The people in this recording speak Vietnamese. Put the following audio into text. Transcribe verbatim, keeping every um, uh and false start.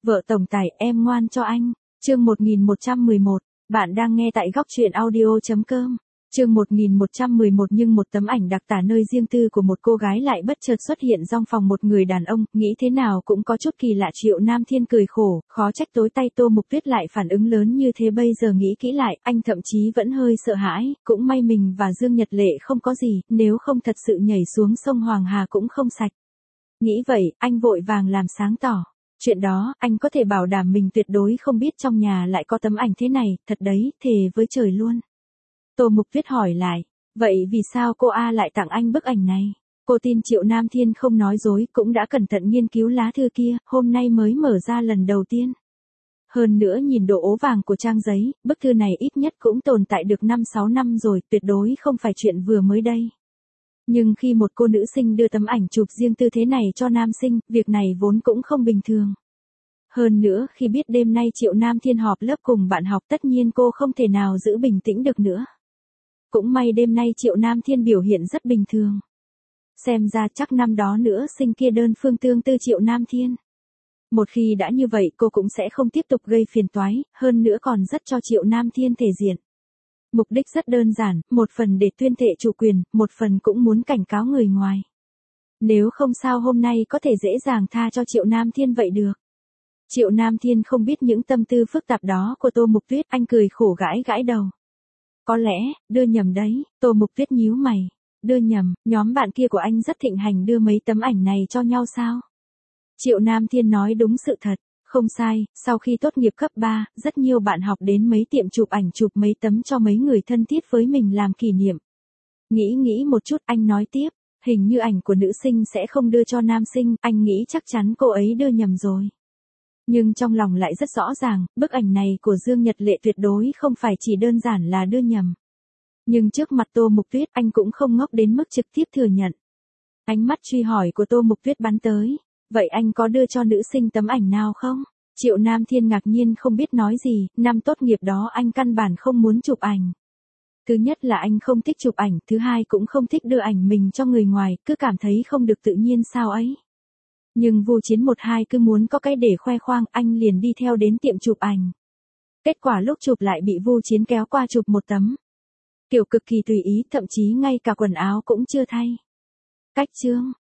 Vợ tổng tài, em ngoan cho anh. Chương một nghìn một trăm mười một, bạn đang nghe tại góc truyện audio chấm com. Chương một nghìn một trăm mười một nhưng một tấm ảnh đặc tả nơi riêng tư của một cô gái lại bất chợt xuất hiện trong phòng một người đàn ông, nghĩ thế nào cũng có chút kỳ lạ. Triệu Nam Thiên cười khổ, khó trách tối tay Tô Mục Tuyết lại phản ứng lớn như thế. Bây giờ nghĩ kỹ lại, anh thậm chí vẫn hơi sợ hãi, cũng may mình và Dương Nhật Lệ không có gì, nếu không thật sự nhảy xuống sông Hoàng Hà cũng không sạch. Nghĩ vậy, anh vội vàng làm sáng tỏ. Chuyện đó, anh có thể bảo đảm mình tuyệt đối không biết trong nhà lại có tấm ảnh thế này, thật đấy, thề với trời luôn. Tô Mục Tuyết hỏi lại, vậy vì sao cô A lại tặng anh bức ảnh này? Cô tin Triệu Nam Thiên không nói dối, cũng đã cẩn thận nghiên cứu lá thư kia, hôm nay mới mở ra lần đầu tiên. Hơn nữa nhìn độ ố vàng của trang giấy, bức thư này ít nhất cũng tồn tại được năm sáu năm rồi, tuyệt đối không phải chuyện vừa mới đây. Nhưng khi một cô nữ sinh đưa tấm ảnh chụp riêng tư thế này cho nam sinh, việc này vốn cũng không bình thường. Hơn nữa, khi biết đêm nay Triệu Nam Thiên họp lớp cùng bạn học, tất nhiên cô không thể nào giữ bình tĩnh được nữa. Cũng may đêm nay Triệu Nam Thiên biểu hiện rất bình thường. Xem ra chắc năm đó nữa sinh kia đơn phương tương tư Triệu Nam Thiên. Một khi đã như vậy cô cũng sẽ không tiếp tục gây phiền toái, hơn nữa còn rất cho Triệu Nam Thiên thể diện. Mục đích rất đơn giản, một phần để tuyên thệ chủ quyền, một phần cũng muốn cảnh cáo người ngoài. Nếu không sao hôm nay có thể dễ dàng tha cho Triệu Nam Thiên vậy được. Triệu Nam Thiên không biết những tâm tư phức tạp đó của Tô Mục Tuyết, anh cười khổ gãi gãi đầu. Có lẽ, đưa nhầm đấy, Tô Mục Tuyết nhíu mày. Đưa nhầm, nhóm bạn kia của anh rất thịnh hành đưa mấy tấm ảnh này cho nhau sao? Triệu Nam Thiên nói đúng sự thật. Không sai, sau khi tốt nghiệp cấp ba, rất nhiều bạn học đến mấy tiệm chụp ảnh chụp mấy tấm cho mấy người thân thiết với mình làm kỷ niệm. Nghĩ nghĩ một chút, anh nói tiếp, hình như ảnh của nữ sinh sẽ không đưa cho nam sinh, anh nghĩ chắc chắn cô ấy đưa nhầm rồi. Nhưng trong lòng lại rất rõ ràng, bức ảnh này của Dương Nhật Lệ tuyệt đối không phải chỉ đơn giản là đưa nhầm. Nhưng trước mặt Tô Mục Tuyết, anh cũng không ngốc đến mức trực tiếp thừa nhận. Ánh mắt truy hỏi của Tô Mục Tuyết bắn tới. Vậy anh có đưa cho nữ sinh tấm ảnh nào không? Triệu Nam Thiên ngạc nhiên không biết nói gì, năm tốt nghiệp đó anh căn bản không muốn chụp ảnh. Thứ nhất là anh không thích chụp ảnh, thứ hai cũng không thích đưa ảnh mình cho người ngoài, cứ cảm thấy không được tự nhiên sao ấy. Nhưng Vu Chiến một hai cứ muốn có cái để khoe khoang, anh liền đi theo đến tiệm chụp ảnh. Kết quả lúc chụp lại bị Vu Chiến kéo qua chụp một tấm. Kiểu cực kỳ tùy ý, thậm chí ngay cả quần áo cũng chưa thay. Cách chương